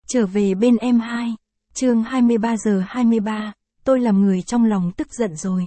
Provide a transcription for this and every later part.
Trở về bên em 2. Chương 23:23, tôi làm người trong lòng tức giận rồi.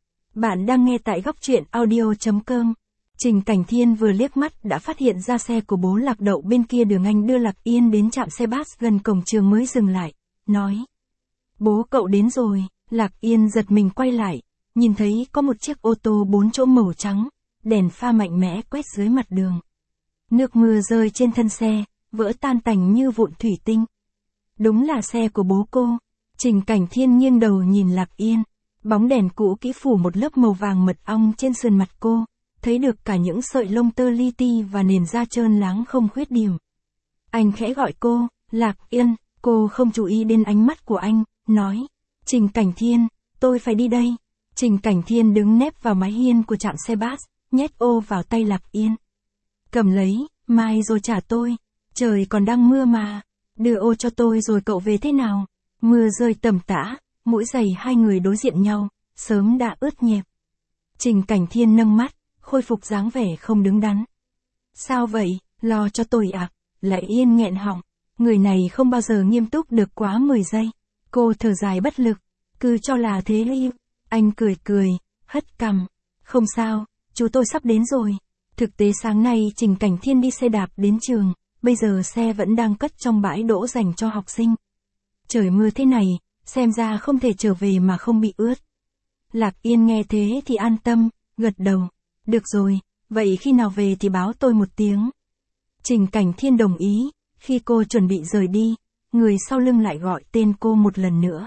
Bạn đang nghe tại góc truyện audio.com. Trình Cảnh Thiên vừa liếc mắt đã phát hiện ra xe của bố Lạc đậu bên kia đường, anh đưa Lạc Yên đến trạm xe bus gần cổng trường mới dừng lại, nói. Bố cậu đến rồi. Lạc Yên giật mình quay lại, nhìn thấy có một chiếc ô tô 4 chỗ màu trắng, đèn pha mạnh mẽ quét dưới mặt đường. Nước mưa rơi trên thân xe, vỡ tan tành như vụn thủy tinh. Đúng là xe của bố cô. Trình Cảnh Thiên nghiêng đầu nhìn Lạc Yên, bóng đèn cũ kỹ phủ một lớp màu vàng mật ong trên sườn mặt cô, thấy được cả những sợi lông tơ li ti và nền da trơn láng không khuyết điểm. Anh khẽ gọi cô, Lạc Yên, cô không chú ý đến ánh mắt của anh, nói. Trình Cảnh Thiên, tôi phải đi đây. Trình Cảnh Thiên đứng nép vào mái hiên của trạm xe bus, nhét ô vào tay Lạc Yên. Cầm lấy, mai rồi trả tôi. Trời còn đang mưa mà. Đưa ô cho tôi rồi cậu về thế nào? Mưa rơi tầm tã, mũi giày hai người đối diện nhau, sớm đã ướt nhẹp. Trình Cảnh Thiên nâng mắt, khôi phục dáng vẻ không đứng đắn. Sao vậy, lo cho tôi à? Lạc Yên nghẹn họng, người này không bao giờ nghiêm túc được quá 10 giây. Cô thở dài bất lực, cứ cho là thế đi. Anh cười cười, hất cằm. Không sao, chú tôi sắp đến rồi. Thực tế sáng nay Trình Cảnh Thiên đi xe đạp đến trường, bây giờ xe vẫn đang cất trong bãi đỗ dành cho học sinh. Trời mưa thế này, xem ra không thể trở về mà không bị ướt. Lạc Yên nghe thế thì an tâm, gật đầu. Được rồi, vậy khi nào về thì báo tôi một tiếng. Trình Cảnh Thiên đồng ý, khi cô chuẩn bị rời đi, người sau lưng lại gọi tên cô một lần nữa.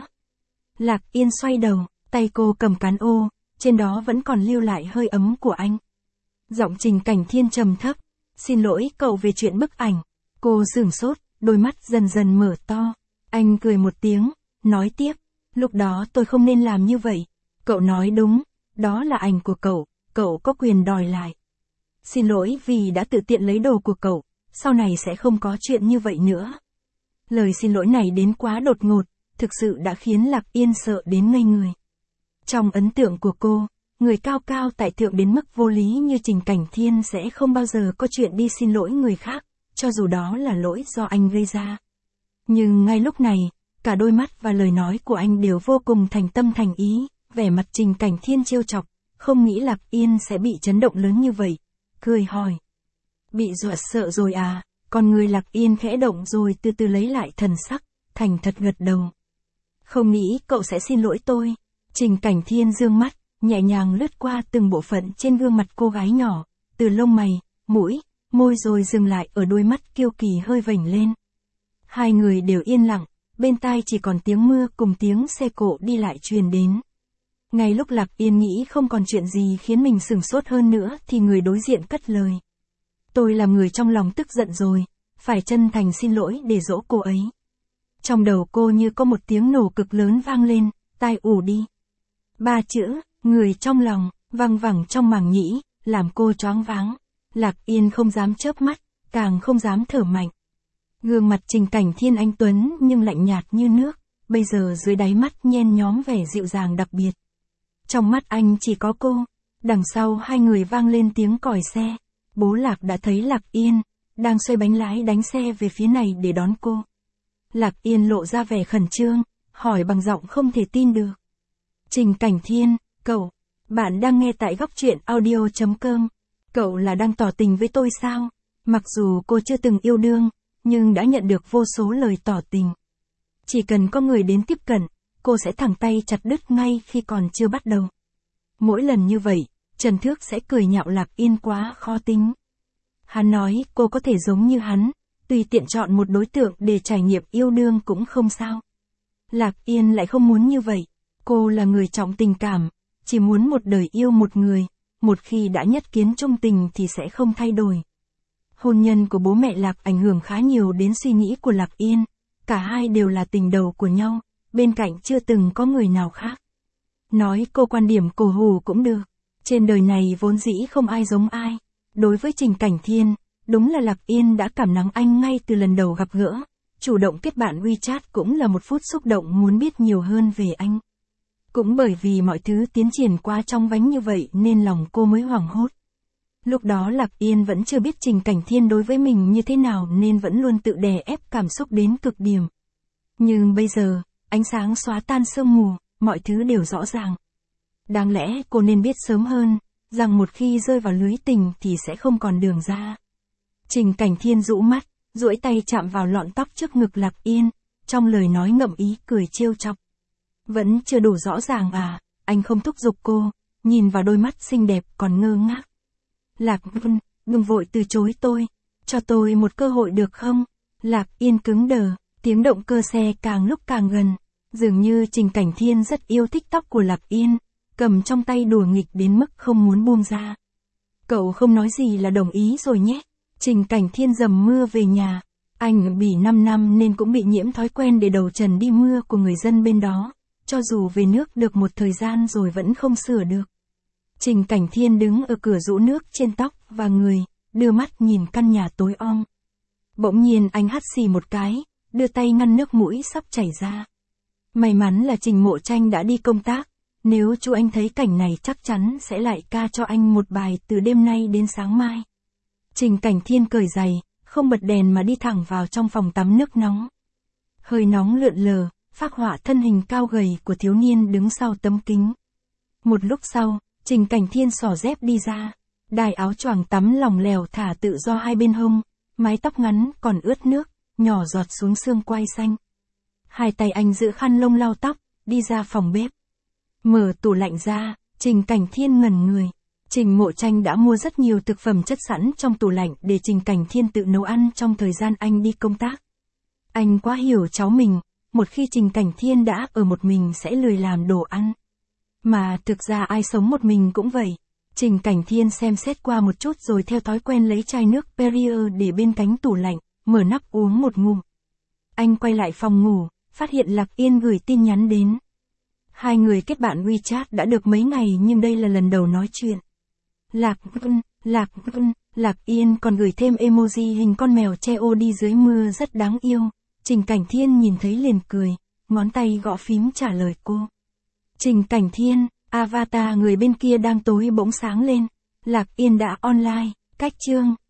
Lạc Yên xoay đầu, tay cô cầm cán ô, trên đó vẫn còn lưu lại hơi ấm của anh. Giọng Trình Cảnh Thiên trầm thấp, xin lỗi cậu về chuyện bức ảnh. Cô sửng sốt, đôi mắt dần dần mở to. Anh cười một tiếng, nói tiếp, lúc đó tôi không nên làm như vậy. Cậu nói đúng, đó là ảnh của cậu có quyền đòi lại. Xin lỗi vì đã tự tiện lấy đồ của cậu, sau này sẽ không có chuyện như vậy nữa. Lời xin lỗi này đến quá đột ngột, thực sự đã khiến Lạc Yên sợ đến ngây người. Trong ấn tượng của cô, người cao cao tại thượng đến mức vô lý như Trình Cảnh Thiên sẽ không bao giờ có chuyện đi xin lỗi người khác, cho dù đó là lỗi do anh gây ra. Nhưng ngay lúc này, cả đôi mắt và lời nói của anh đều vô cùng thành tâm thành ý, vẻ mặt Trình Cảnh Thiên trêu chọc, không nghĩ Lạc Yên sẽ bị chấn động lớn như vậy. Cười hỏi. Bị dọa sợ rồi à? Còn người Lạc Yên khẽ động rồi từ từ lấy lại thần sắc, thành thật gật đầu. Không nghĩ cậu sẽ xin lỗi tôi. Trình Cảnh Thiên dương mắt, nhẹ nhàng lướt qua từng bộ phận trên gương mặt cô gái nhỏ, từ lông mày, mũi, môi rồi dừng lại ở đôi mắt kiêu kỳ hơi vểnh lên. Hai người đều yên lặng, bên tai chỉ còn tiếng mưa cùng tiếng xe cộ đi lại truyền đến. Ngay lúc Lạc Yên nghĩ không còn chuyện gì khiến mình sửng sốt hơn nữa thì người đối diện cất lời. Tôi làm người trong lòng tức giận rồi, phải chân thành xin lỗi để dỗ cô ấy. Trong đầu cô như có một tiếng nổ cực lớn vang lên, tai ù đi. 3 chữ, người trong lòng, văng vẳng trong màng nhĩ, làm cô choáng váng. Lạc Yên không dám chớp mắt, càng không dám thở mạnh. Gương mặt Trình Cảnh Thiên anh tuấn nhưng lạnh nhạt như nước, bây giờ dưới đáy mắt nhen nhóm vẻ dịu dàng đặc biệt. Trong mắt anh chỉ có cô. Đằng sau hai người vang lên tiếng còi xe. Bố Lạc đã thấy Lạc Yên, đang xoay bánh lái đánh xe về phía này để đón cô. Lạc Yên lộ ra vẻ khẩn trương, hỏi bằng giọng không thể tin được. Trình Cảnh Thiên, cậu, bạn đang nghe tại góc truyện audio.com. Cậu là đang tỏ tình với tôi sao? Mặc dù cô chưa từng yêu đương, nhưng đã nhận được vô số lời tỏ tình. Chỉ cần có người đến tiếp cận, cô sẽ thẳng tay chặt đứt ngay khi còn chưa bắt đầu. Mỗi lần như vậy, Trần Thước sẽ cười nhạo Lạc Yên quá khó tính. Hắn nói cô có thể giống như hắn, tùy tiện chọn một đối tượng để trải nghiệm yêu đương cũng không sao. Lạc Yên lại không muốn như vậy. Cô là người trọng tình cảm, chỉ muốn một đời yêu một người, một khi đã nhất kiến chung tình thì sẽ không thay đổi. Hôn nhân của bố mẹ Lạc ảnh hưởng khá nhiều đến suy nghĩ của Lạc Yên, cả hai đều là tình đầu của nhau, bên cạnh chưa từng có người nào khác. Nói cô quan điểm cổ hủ cũng được, trên đời này vốn dĩ không ai giống ai. Đối với Trình Cảnh Thiên, đúng là Lạc Yên đã cảm nắng anh ngay từ lần đầu gặp gỡ, chủ động kết bạn WeChat cũng là một phút xúc động muốn biết nhiều hơn về anh. Cũng bởi vì mọi thứ tiến triển quá chóng vánh như vậy nên lòng cô mới hoảng hốt. Lúc đó Lạc Yên vẫn chưa biết Trình Cảnh Thiên đối với mình như thế nào nên vẫn luôn tự đè ép cảm xúc đến cực điểm. Nhưng bây giờ, ánh sáng xóa tan sương mù, mọi thứ đều rõ ràng. Đáng lẽ cô nên biết sớm hơn, rằng một khi rơi vào lưới tình thì sẽ không còn đường ra. Trình Cảnh Thiên rũ mắt, duỗi tay chạm vào lọn tóc trước ngực Lạc Yên, trong lời nói ngậm ý cười trêu chọc. Vẫn chưa đủ rõ ràng à, anh không thúc giục cô, nhìn vào đôi mắt xinh đẹp còn ngơ ngác. Lạc Vân, đừng vội từ chối tôi, cho tôi một cơ hội được không? Lạc Yên cứng đờ, tiếng động cơ xe càng lúc càng gần, dường như Trình Cảnh Thiên rất yêu thích tóc của Lạc Yên, cầm trong tay đùa nghịch đến mức không muốn buông ra. Cậu không nói gì là đồng ý rồi nhé. Trình Cảnh Thiên dầm mưa về nhà, anh bị 5 năm nên cũng bị nhiễm thói quen để đầu trần đi mưa của người dân bên đó, cho dù về nước được một thời gian rồi vẫn không sửa được. Trình Cảnh Thiên đứng ở cửa rũ nước trên tóc và người, đưa mắt nhìn căn nhà tối om. Bỗng nhiên anh hắt xì một cái, đưa tay ngăn nước mũi sắp chảy ra. May mắn là Trình Mộ Tranh đã đi công tác, nếu chú anh thấy cảnh này chắc chắn sẽ lại ca cho anh một bài từ đêm nay đến sáng mai. Trình Cảnh Thiên cởi giày, không bật đèn mà đi thẳng vào trong phòng tắm nước nóng. Hơi nóng lượn lờ, phác họa thân hình cao gầy của thiếu niên đứng sau tấm kính. Một lúc sau, Trình Cảnh Thiên xỏ dép đi ra, đai áo choàng tắm lỏng lẻo thả tự do hai bên hông, mái tóc ngắn còn ướt nước, nhỏ giọt xuống xương quai xanh. Hai tay anh giữ khăn lông lau tóc, đi ra phòng bếp. Mở tủ lạnh ra, Trình Cảnh Thiên ngẩn người. Trình Mộ Tranh đã mua rất nhiều thực phẩm chất sẵn trong tủ lạnh để Trình Cảnh Thiên tự nấu ăn trong thời gian anh đi công tác. Anh quá hiểu cháu mình, một khi Trình Cảnh Thiên đã ở một mình sẽ lười làm đồ ăn. Mà thực ra ai sống một mình cũng vậy. Trình Cảnh Thiên xem xét qua một chút rồi theo thói quen lấy chai nước Perrier để bên cánh tủ lạnh, mở nắp uống một ngụm. Anh quay lại phòng ngủ, phát hiện Lạc Yên gửi tin nhắn đến. Hai người kết bạn WeChat đã được mấy ngày nhưng đây là lần đầu nói chuyện. Lạc Yên còn gửi thêm emoji hình con mèo treo đi dưới mưa rất đáng yêu. Trình Cảnh Thiên nhìn thấy liền cười, ngón tay gõ phím trả lời cô. Trình Cảnh Thiên, avatar người bên kia đang tối bỗng sáng lên. Lạc Yên đã online, cách chương.